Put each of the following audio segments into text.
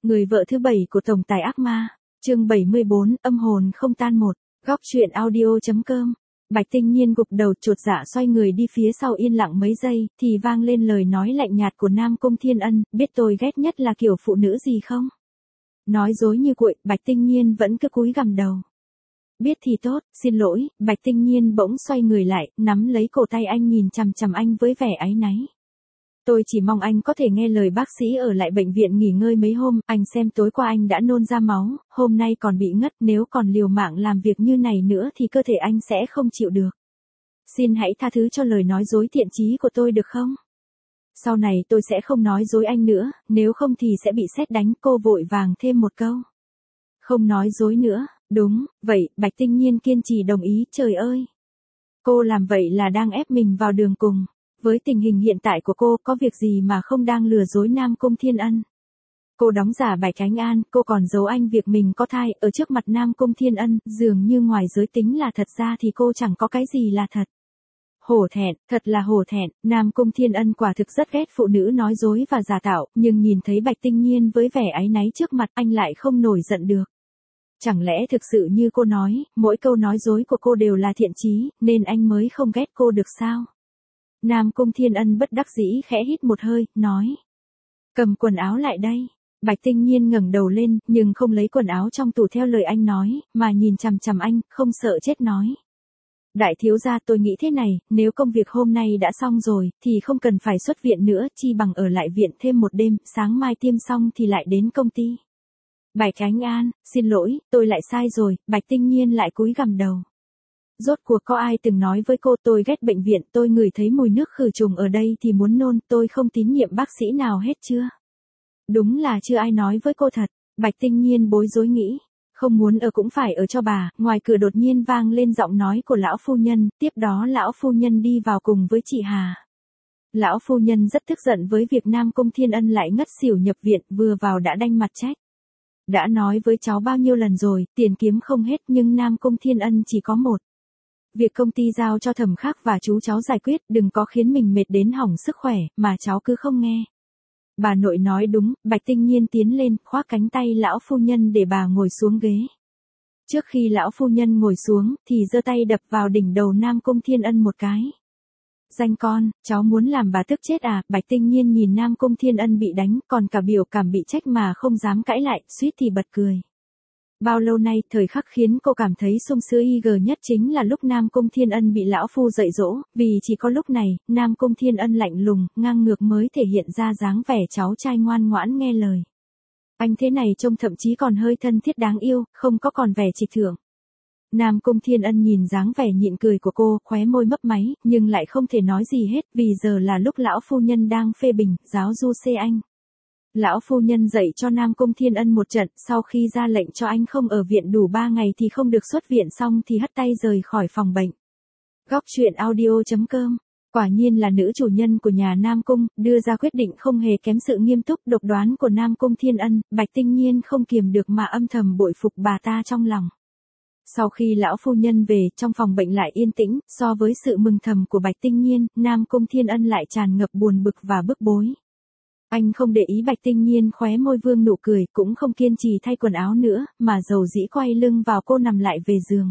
Người vợ thứ 7 của tổng tài ác ma, chương 74, âm hồn không tan một, góc truyện audio.com. Bạch Tinh Nhiên gục đầu chột dạ xoay người đi phía sau yên lặng mấy giây, thì vang lên lời nói lạnh nhạt của Nam Cung Thiên Ân, biết tôi ghét nhất là kiểu phụ nữ gì không? Nói dối như cuội, Bạch Tinh Nhiên vẫn cứ cúi gằm đầu. Biết thì tốt, xin lỗi, Bạch Tinh Nhiên bỗng xoay người lại, nắm lấy cổ tay anh nhìn chằm chằm anh với vẻ áy náy. Tôi chỉ mong anh có thể nghe lời bác sĩ ở lại bệnh viện nghỉ ngơi mấy hôm, anh xem tối qua anh đã nôn ra máu, hôm nay còn bị ngất, nếu còn liều mạng làm việc như này nữa thì cơ thể anh sẽ không chịu được. Xin hãy tha thứ cho lời nói dối thiện chí của tôi được không? Sau này tôi sẽ không nói dối anh nữa, nếu không thì sẽ bị sét đánh, cô vội vàng thêm một câu. Không nói dối nữa, đúng, vậy, Bạch Tinh Nhiên kiên trì đồng ý, trời ơi. Cô làm vậy là đang ép mình vào đường cùng. Với tình hình hiện tại của cô, có việc gì mà không đang lừa dối Nam Cung Thiên Ân. Cô đóng giả Bạch Khánh An, cô còn giấu anh việc mình có thai, ở trước mặt Nam Cung Thiên Ân, dường như ngoài giới tính là thật ra thì cô chẳng có cái gì là thật. Hổ thẹn, thật là hổ thẹn, Nam Cung Thiên Ân quả thực rất ghét phụ nữ nói dối và giả tạo, nhưng nhìn thấy Bạch Tinh Nhiên với vẻ áy náy trước mặt anh lại không nổi giận được. Chẳng lẽ thực sự như cô nói, mỗi câu nói dối của cô đều là thiện chí, nên anh mới không ghét cô được sao? Nam Cung Thiên Ân bất đắc dĩ khẽ hít một hơi, nói. Cầm quần áo lại đây. Bạch Tinh Nhiên ngẩng đầu lên, nhưng không lấy quần áo trong tủ theo lời anh nói, mà nhìn chằm chằm anh, không sợ chết nói. Đại thiếu gia, tôi nghĩ thế này, nếu công việc hôm nay đã xong rồi, thì không cần phải xuất viện nữa, chi bằng ở lại viện thêm một đêm, sáng mai tiêm xong thì lại đến công ty. Bạch Khánh An, xin lỗi, tôi lại sai rồi, Bạch Tinh Nhiên lại cúi gằm đầu. Rốt cuộc có ai từng nói với cô tôi ghét bệnh viện, tôi ngửi thấy mùi nước khử trùng ở đây thì muốn nôn, tôi không tín nhiệm bác sĩ nào hết chưa? Đúng là chưa ai nói với cô thật, Bạch Tinh Nhiên bối rối nghĩ, không muốn ở cũng phải ở cho bà, ngoài cửa đột nhiên vang lên giọng nói của lão phu nhân, tiếp đó lão phu nhân đi vào cùng với chị Hà. Lão phu nhân rất tức giận với việc Nam Cung Thiên Ân lại ngất xỉu nhập viện, vừa vào đã đanh mặt trách. Đã nói với cháu bao nhiêu lần rồi, tiền kiếm không hết nhưng Nam Cung Thiên Ân chỉ có một. Việc công ty giao cho Thẩm Khắc và chú cháu giải quyết, đừng có khiến mình mệt đến hỏng sức khỏe, mà cháu cứ không nghe. Bà nội nói đúng, Bạch Tinh Nhiên tiến lên, khoác cánh tay lão phu nhân để bà ngồi xuống ghế. Trước khi lão phu nhân ngồi xuống, thì giơ tay đập vào đỉnh đầu Nam Cung Thiên Ân một cái. Danh con, cháu muốn làm bà tức chết à? Bạch Tinh Nhiên nhìn Nam Cung Thiên Ân bị đánh, còn cả biểu cảm bị trách mà không dám cãi lại, suýt thì bật cười. Bao lâu nay, thời khắc khiến cô cảm thấy sung sướng nhất chính là lúc Nam Cung Thiên Ân bị lão phu dạy dỗ, vì chỉ có lúc này, Nam Cung Thiên Ân lạnh lùng, ngang ngược mới thể hiện ra dáng vẻ cháu trai ngoan ngoãn nghe lời. Anh thế này trông thậm chí còn hơi thân thiết đáng yêu, không có còn vẻ trịch thượng. Nam Cung Thiên Ân nhìn dáng vẻ nhịn cười của cô, khóe môi mấp máy, nhưng lại không thể nói gì hết, vì giờ là lúc lão phu nhân đang phê bình, giáo du xê anh. Lão phu nhân dạy cho Nam Cung Thiên Ân một trận, sau khi ra lệnh cho anh không ở viện đủ 3 ngày thì không được xuất viện, xong thì hất tay rời khỏi phòng bệnh. Góc truyện audio.com. Quả nhiên là nữ chủ nhân của nhà Nam Cung, đưa ra quyết định không hề kém sự nghiêm túc độc đoán của Nam Cung Thiên Ân, Bạch Tinh Nhiên không kiềm được mà âm thầm bội phục bà ta trong lòng. Sau khi lão phu nhân về, trong phòng bệnh lại yên tĩnh, so với sự mừng thầm của Bạch Tinh Nhiên, Nam Cung Thiên Ân lại tràn ngập buồn bực và bức bối. Anh không để ý Bạch Tinh Nhiên khóe môi vương nụ cười, cũng không kiên trì thay quần áo nữa, mà dầu dĩ quay lưng vào cô nằm lại về giường.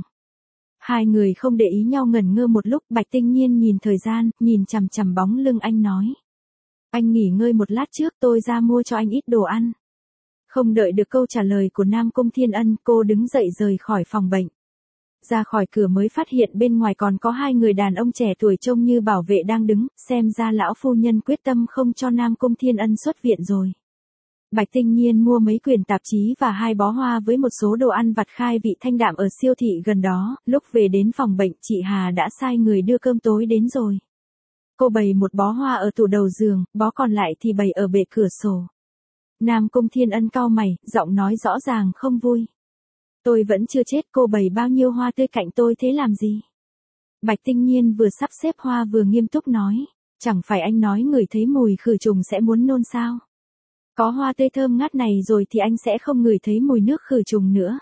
Hai người không để ý nhau ngẩn ngơ một lúc, Bạch Tinh Nhiên nhìn thời gian, nhìn chằm chằm bóng lưng anh nói. Anh nghỉ ngơi một lát trước, tôi ra mua cho anh ít đồ ăn. Không đợi được câu trả lời của Nam Cung Thiên Ân, cô đứng dậy rời khỏi phòng bệnh. Ra khỏi cửa mới phát hiện bên ngoài còn có hai người đàn ông trẻ tuổi trông như bảo vệ đang đứng, xem ra lão phu nhân quyết tâm không cho Nam Cung Thiên Ân xuất viện rồi. Bạch Tinh Nhiên mua mấy quyển tạp chí và 2 bó hoa với một số đồ ăn vặt khai vị thanh đạm ở siêu thị gần đó, lúc về đến phòng bệnh chị Hà đã sai người đưa cơm tối đến rồi. Cô bày một bó hoa ở tủ đầu giường, bó còn lại thì bày ở bệ cửa sổ. Nam Cung Thiên Ân cau mày, giọng nói rõ ràng không vui. Tôi vẫn chưa chết, cô bày bao nhiêu hoa tươi cạnh tôi thế làm gì? Bạch Tinh Nhiên vừa sắp xếp hoa vừa nghiêm túc nói, chẳng phải anh nói ngửi thấy mùi khử trùng sẽ muốn nôn sao? Có hoa tươi thơm ngát này rồi thì anh sẽ không ngửi thấy mùi nước khử trùng nữa.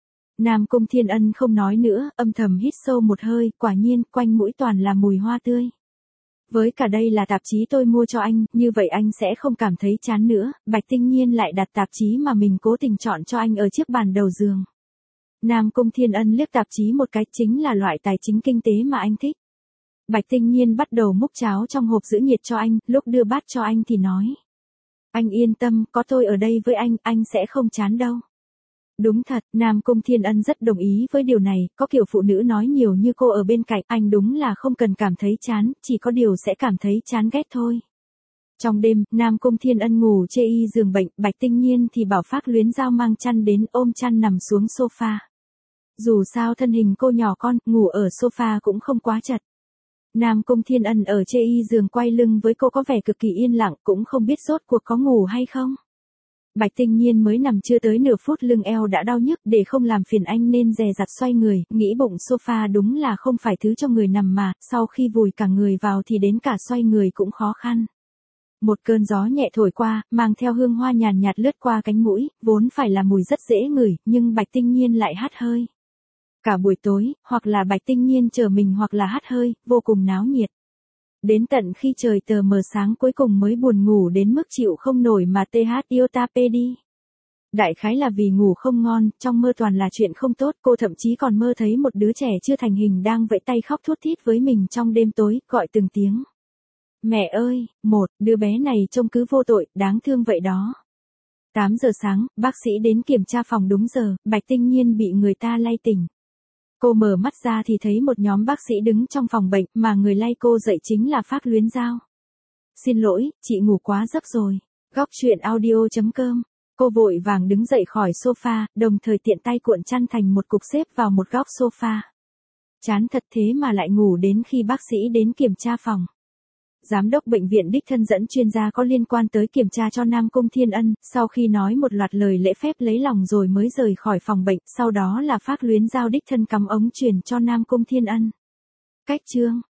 Nam Cung Thiên Ân không nói nữa, âm thầm hít sâu một hơi, quả nhiên quanh mũi toàn là mùi hoa tươi. Với cả đây là tạp chí tôi mua cho anh, như vậy anh sẽ không cảm thấy chán nữa. Bạch Tinh Nhiên lại đặt tạp chí mà mình cố tình chọn cho anh ở chiếc bàn đầu giường. Nam Cung Thiên Ân liếc tạp chí một cái, chính là loại tài chính kinh tế mà anh thích. Bạch Tinh Nhiên bắt đầu múc cháo trong hộp giữ nhiệt cho anh, lúc đưa bát cho anh thì nói. Anh yên tâm, có tôi ở đây với anh sẽ không chán đâu. Đúng thật, Nam Cung Thiên Ân rất đồng ý với điều này, có kiểu phụ nữ nói nhiều như cô ở bên cạnh, anh đúng là không cần cảm thấy chán, chỉ có điều sẽ cảm thấy chán ghét thôi. Trong đêm, Nam Cung Thiên Ân ngủ chê y giường bệnh, Bạch Tinh Nhiên thì bảo Phác Luyến Giao mang chăn đến ôm chăn nằm xuống sofa. Dù sao thân hình cô nhỏ con, ngủ ở sofa cũng không quá chật. Nam Cung Thiên Ân ở chê y giường quay lưng với cô có vẻ cực kỳ yên lặng, cũng không biết rốt cuộc có ngủ hay không. Bạch Tinh Nhiên mới nằm chưa tới nửa phút lưng eo đã đau nhức, để không làm phiền anh nên dè dặt xoay người, nghĩ bụng sofa đúng là không phải thứ cho người nằm mà, sau khi vùi cả người vào thì đến cả xoay người cũng khó khăn. Một cơn gió nhẹ thổi qua, mang theo hương hoa nhàn nhạt lướt qua cánh mũi, vốn phải là mùi rất dễ ngửi, nhưng Bạch Tinh Nhiên lại hắt hơi. Cả buổi tối, hoặc là Bạch Tinh Nhiên chờ mình hoặc là hắt hơi, vô cùng náo nhiệt. Đến tận khi trời tờ mờ sáng cuối cùng mới buồn ngủ đến mức chịu không nổi mà iota đi. Đại khái là vì ngủ không ngon, trong mơ toàn là chuyện không tốt, cô thậm chí còn mơ thấy một đứa trẻ chưa thành hình đang vẫy tay khóc thút thít với mình trong đêm tối, gọi từng tiếng. Mẹ ơi, đứa bé này trông cứ vô tội, đáng thương vậy đó. 8 giờ sáng, bác sĩ đến kiểm tra phòng đúng giờ, Bạch Tinh Nhiên bị người ta lay tỉnh. Cô mở mắt ra thì thấy một nhóm bác sĩ đứng trong phòng bệnh, mà người lay cô dậy chính là Phác Luyến Giao. Xin lỗi, chị ngủ quá giấc rồi. Góc truyện audio.com. Cô vội vàng đứng dậy khỏi sofa, đồng thời tiện tay cuộn chăn thành một cục xếp vào một góc sofa. Chán thật thế mà lại ngủ đến khi bác sĩ đến kiểm tra phòng. Giám đốc bệnh viện đích thân dẫn chuyên gia có liên quan tới kiểm tra cho Nam Cung Thiên Ân, sau khi nói một loạt lời lễ phép lấy lòng rồi mới rời khỏi phòng bệnh, sau đó là Phác Luyến Giao đích thân cắm ống truyền cho Nam Cung Thiên Ân. Cách chương